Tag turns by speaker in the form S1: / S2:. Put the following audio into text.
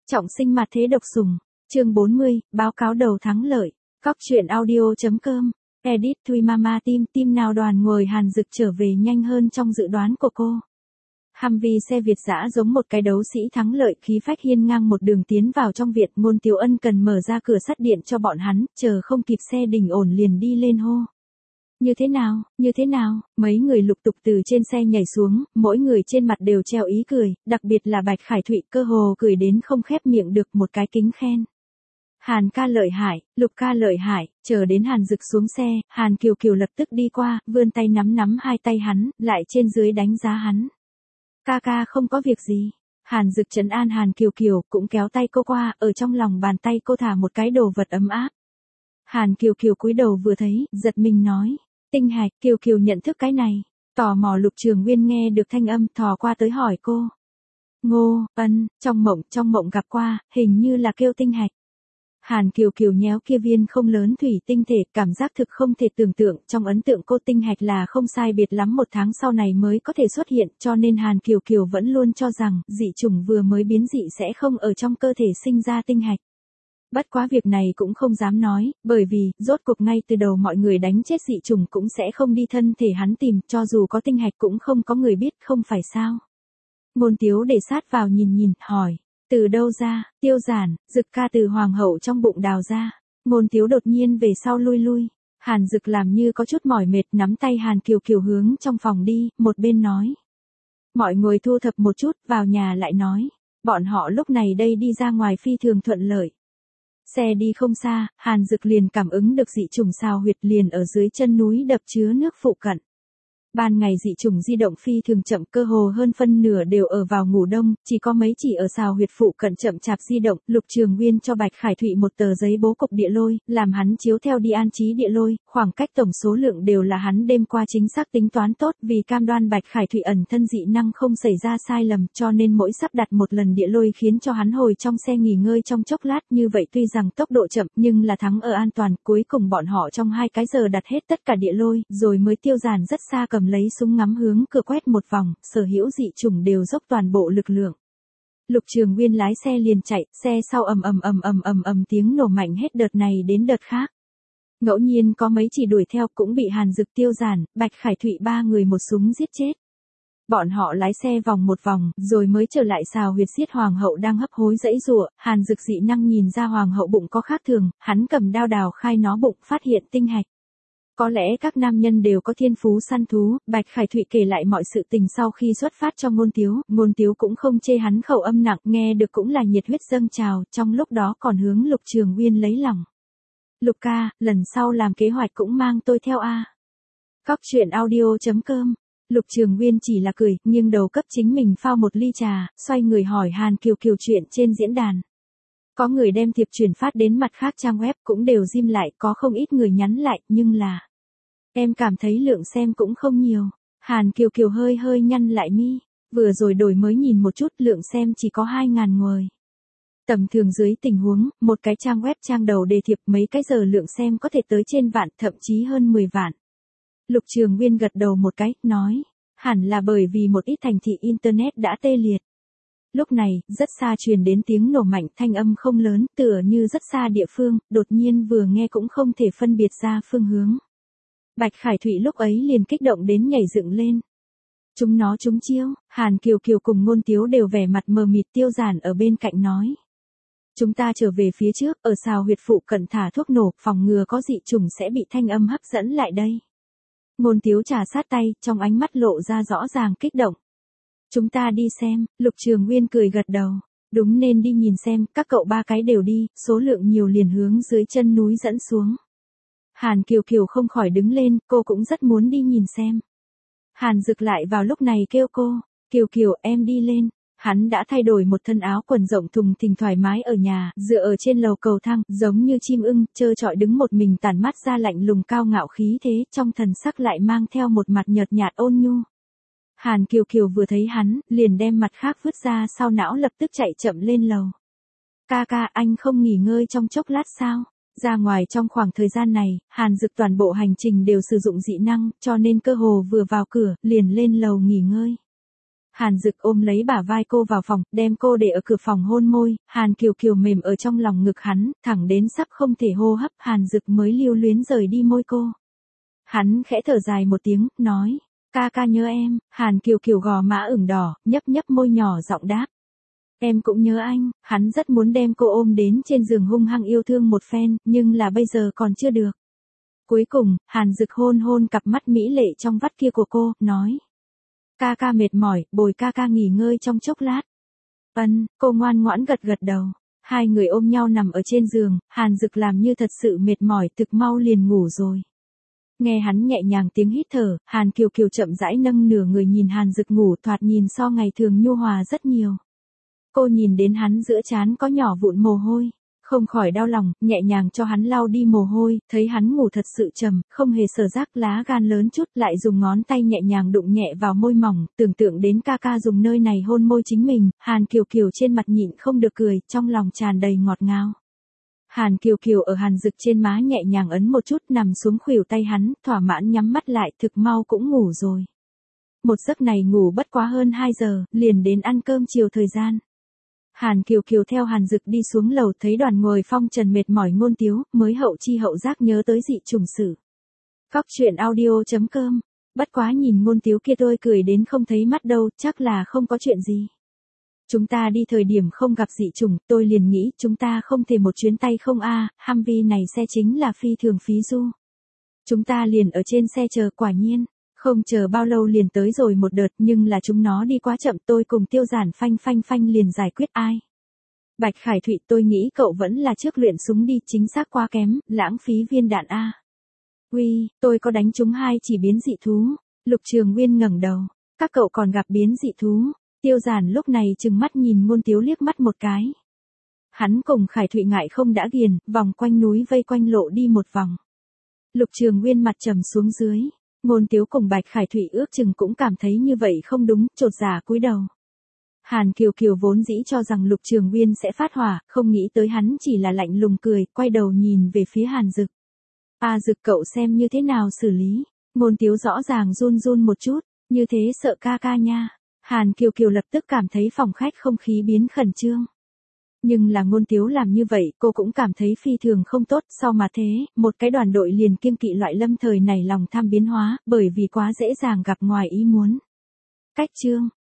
S1: Trọng sinh mặt thế độc sủng. Chương 40, báo cáo đầu thắng lợi. Cóc truyện audio.com. Edit Thuy Mama team nào đoàn ngồi Hàn Dực trở về nhanh hơn trong dự đoán của cô. Humvee xe Việt dã giống một cái đấu sĩ thắng lợi, khí phách hiên ngang một đường tiến vào trong viện. Ngôn Tiếu Ân cần mở ra cửa sắt điện cho bọn hắn, chờ không kịp xe đình ổn liền đi lên hô. Như thế nào, mấy người lục tục từ trên xe nhảy xuống, mỗi người trên mặt đều treo ý cười, đặc biệt là Bạch Khải Thụy cơ hồ cười đến không khép miệng được, một cái kính khen. Hàn ca lợi hại, Lục ca lợi hại. Chờ đến Hàn Dực xuống xe, Hàn Kiều Kiều lập tức đi qua, vươn tay nắm hai tay hắn, lại trên dưới đánh giá hắn. Ca không có việc gì. Hàn Dực trấn an Hàn Kiều Kiều, cũng kéo tay cô qua, ở trong lòng bàn tay cô thả một cái đồ vật ấm áp. Hàn Kiều Kiều cúi đầu vừa thấy, giật mình nói. Tinh hạch. Kiều Kiều nhận thức cái này. Tò mò Lục Trường Nguyên nghe được thanh âm, thò qua tới hỏi cô. Ngô, Ân, trong mộng gặp qua, hình như là kêu tinh hạch. Hàn Kiều Kiều nhéo kia viên không lớn thủy tinh thể, cảm giác thực không thể tưởng tượng, trong ấn tượng cô tinh hạch là không sai biệt lắm 1 tháng sau này mới có thể xuất hiện, cho nên Hàn Kiều Kiều vẫn luôn cho rằng, dị chủng vừa mới biến dị sẽ không ở trong cơ thể sinh ra tinh hạch. Bất quá việc này cũng không dám nói, bởi vì, rốt cuộc ngay từ đầu mọi người đánh chết dị chủng cũng sẽ không đi thân thể hắn tìm, cho dù có tinh hạch cũng không có người biết, không phải sao. Ngôn Tiếu để sát vào nhìn, hỏi. Từ đâu ra? Tiêu Giản. Dực ca từ hoàng hậu trong bụng đào ra. Ngôn Tiếu đột nhiên về sau lui. Hàn Dực làm như có chút mỏi mệt, nắm tay Hàn Kiều Kiều hướng trong phòng đi, một bên nói. Mọi người thu thập một chút, vào nhà lại nói. Bọn họ lúc này đây đi ra ngoài phi thường thuận lợi. Xe đi không xa, Hàn Dực liền cảm ứng được dị chủng xào huyệt liền ở dưới chân núi đập chứa nước phụ cận. Ban ngày dị chủng di động phi thường chậm, cơ hồ hơn phân nửa đều ở vào ngủ đông, chỉ có mấy chỉ ở xào huyệt phụ cận chậm chạp di động. Lục Trường Nguyên cho Bạch Khải Thụy một tờ giấy bố cục địa lôi, làm hắn chiếu theo đi an trí địa lôi, khoảng cách tổng số lượng đều là hắn đêm qua chính xác tính toán tốt, vì cam đoan Bạch Khải Thụy ẩn thân dị năng không xảy ra sai lầm, cho nên mỗi sắp đặt một lần địa lôi khiến cho hắn hồi trong xe nghỉ ngơi trong chốc lát, như vậy tuy rằng tốc độ chậm nhưng là thắng ở an toàn. Cuối cùng bọn họ trong 2 cái giờ đặt hết tất cả địa lôi, rồi mới Tiêu Giản rất xa cầm lấy súng ngắm hướng cửa quét một vòng, sở hữu dị chủng đều dốc toàn bộ lực lượng. Lục Trường Nguyên lái xe liền chạy, xe sau ầm tiếng nổ mạnh hết đợt này đến đợt khác. Ngẫu nhiên có mấy chỉ đuổi theo cũng bị Hàn Dực, Tiêu Giản, Bạch Khải Thụy 3 người một súng giết chết. Bọn họ lái xe vòng một vòng, rồi mới trở lại xào huyệt giết hoàng hậu đang hấp hối giãy giụa. Hàn Dực dị năng nhìn ra hoàng hậu bụng có khác thường, hắn cầm đao đào khai nó bụng, phát hiện tinh hạch. Có lẽ các nam nhân đều có thiên phú săn thú. Bạch Khải Thụy kể lại mọi sự tình sau khi xuất phát cho Ngôn Tiếu cũng không chê hắn khẩu âm nặng, nghe được cũng là nhiệt huyết dâng trào, trong lúc đó còn hướng Lục Trường Nguyên lấy lòng. Lục ca, lần sau làm kế hoạch cũng mang tôi theo a. Cóc truyện audio.com. Lục Trường Nguyên chỉ là cười, nghiêng đầu cấp chính mình phao một ly trà, xoay người hỏi Hàn Kiều Kiều chuyện trên diễn đàn. Có người đem thiệp truyền phát đến mặt khác trang web cũng đều dim lại, có không ít người nhắn lại, nhưng là... Em cảm thấy lượng xem cũng không nhiều. Hàn Kiều Kiều hơi nhăn lại mi. Vừa rồi đổi mới nhìn một chút, lượng xem chỉ có 2.000 người. Tầm thường dưới tình huống, một cái trang web trang đầu đề thiệp mấy cái giờ lượng xem có thể tới trên vạn, thậm chí hơn 10 vạn. Lục Trường Nguyên gật đầu một cái, nói. Hẳn là bởi vì một ít thành thị Internet đã tê liệt. Lúc này, rất xa truyền đến tiếng nổ mạnh, thanh âm không lớn, tựa như rất xa địa phương, đột nhiên vừa nghe cũng không thể phân biệt ra phương hướng. Bạch Khải Thụy lúc ấy liền kích động đến nhảy dựng lên. Chúng nó trúng chiêu. Hàn Kiều Kiều cùng Ngôn Tiếu đều vẻ mặt mờ mịt. Tiêu Giản ở bên cạnh nói. Chúng ta trở về phía trước, ở xào huyệt phụ cận thả thuốc nổ, phòng ngừa có dị chủng sẽ bị thanh âm hấp dẫn lại đây. Ngôn Tiếu trà sát tay, trong ánh mắt lộ ra rõ ràng kích động. Chúng ta đi xem. Lục Trường Nguyên cười gật đầu. Đúng nên đi nhìn xem, các cậu 3 cái đều đi, số lượng nhiều liền hướng dưới chân núi dẫn xuống. Hàn Kiều Kiều không khỏi đứng lên, cô cũng rất muốn đi nhìn xem. Hàn Dực lại vào lúc này kêu cô. Kiều Kiều, em đi lên. Hắn đã thay đổi một thân áo quần rộng thùng thình thoải mái ở nhà, dựa ở trên lầu cầu thang, giống như chim ưng, trơ trọi đứng một mình, tản mắt ra lạnh lùng cao ngạo khí thế, trong thần sắc lại mang theo một mặt nhợt nhạt ôn nhu. Hàn Kiều Kiều vừa thấy hắn, liền đem mặt khác vứt ra sau não, lập tức chạy chậm lên lầu. Ca, anh không nghỉ ngơi trong chốc lát sao? Ra ngoài trong khoảng thời gian này, Hàn Dực toàn bộ hành trình đều sử dụng dị năng, cho nên cơ hồ vừa vào cửa, liền lên lầu nghỉ ngơi. Hàn Dực ôm lấy bả vai cô vào phòng, đem cô để ở cửa phòng hôn môi, Hàn Kiều Kiều mềm ở trong lòng ngực hắn, thẳng đến sắp không thể hô hấp, Hàn Dực mới lưu luyến rời đi môi cô. Hắn khẽ thở dài một tiếng, nói, ca ca nhớ em, Hàn Kiều Kiều gò má ửng đỏ, nhấp nhấp môi nhỏ giọng đáp. Em cũng nhớ anh, hắn rất muốn đem cô ôm đến trên giường hung hăng yêu thương một phen, nhưng là bây giờ còn chưa được. Cuối cùng, Hàn Dực hôn hôn cặp mắt mỹ lệ trong vắt kia của cô, nói. Ca ca mệt mỏi, bồi ca ca nghỉ ngơi trong chốc lát. Cô ngoan ngoãn gật gật đầu. Hai người ôm nhau nằm ở trên giường, Hàn Dực làm như thật sự mệt mỏi, thực mau liền ngủ rồi. Nghe hắn nhẹ nhàng tiếng hít thở, Hàn Kiều Kiều chậm rãi nâng nửa người nhìn Hàn Dực ngủ, thoạt nhìn so ngày thường nhu hòa rất nhiều. Cô nhìn đến hắn giữa trán có nhỏ vụn mồ hôi, không khỏi đau lòng, nhẹ nhàng cho hắn lau đi mồ hôi, thấy hắn ngủ thật sự trầm, không hề sờ rác, lá gan lớn chút, lại dùng ngón tay nhẹ nhàng đụng nhẹ vào môi mỏng, tưởng tượng đến ca ca dùng nơi này hôn môi chính mình, Hàn Kiều Kiều trên mặt nhịn không được cười, trong lòng tràn đầy ngọt ngào. Hàn Kiều Kiều ở Hàn Dực trên má nhẹ nhàng ấn một chút, nằm xuống khuỷu tay hắn, thỏa mãn nhắm mắt lại, thực mau cũng ngủ rồi. Một giấc này ngủ bất quá hơn 2 giờ, liền đến ăn cơm chiều thời gian. Hàn Kiều Kiều theo Hàn Dực đi xuống lầu, thấy Đoàn Ngồi Phong Trần mệt mỏi Ngôn Tiếu, mới hậu chi hậu giác nhớ tới dị trùng sự. Cóc truyện audio.com. Bất quá nhìn Ngôn Tiếu kia tôi cười đến không thấy mắt đâu, chắc là không có chuyện gì. Chúng ta đi thời điểm không gặp dị trùng, tôi liền nghĩ chúng ta không thể một chuyến tay không Humvee này xe chính là phi thường phí du. Chúng ta liền ở trên xe chờ, quả nhiên. Không chờ bao lâu liền tới rồi một đợt, nhưng là chúng nó đi quá chậm, tôi cùng Tiêu Giản phanh liền giải quyết ai. Bạch Khải Thụy, tôi nghĩ cậu vẫn là trước luyện súng đi, chính xác quá kém, lãng phí viên đạn a. Uy, tôi có đánh trúng 2 chỉ biến dị thú. Lục Trường Nguyên ngẩng đầu, các cậu còn gặp biến dị thú. Tiêu Giản lúc này trừng mắt nhìn Ngôn Tiếu liếc mắt một cái. Hắn cùng Khải Thụy ngại không đã ghiền, vòng quanh núi vây quanh lộ đi một vòng. Lục Trường Nguyên mặt trầm xuống dưới. Ngôn Tiếu cùng Bạch Khải Thụy ước chừng cũng cảm thấy như vậy không đúng, chột dạ cúi đầu. Hàn Kiều Kiều vốn dĩ cho rằng Lục Trường Nguyên sẽ phát hỏa, không nghĩ tới hắn chỉ là lạnh lùng cười, quay đầu nhìn về phía Hàn Dực. Dực cậu xem như thế nào xử lý? Ngôn Tiếu rõ ràng run run một chút, như thế sợ ca ca nha. Hàn Kiều Kiều lập tức cảm thấy phòng khách không khí biến khẩn trương. Nhưng là Ngôn Tiếu làm như vậy, cô cũng cảm thấy phi thường không tốt, sao mà thế, một cái đoàn đội liền kiêng kỵ loại lâm thời này lòng tham biến hóa, bởi vì quá dễ dàng gặp ngoài ý muốn. Cách chương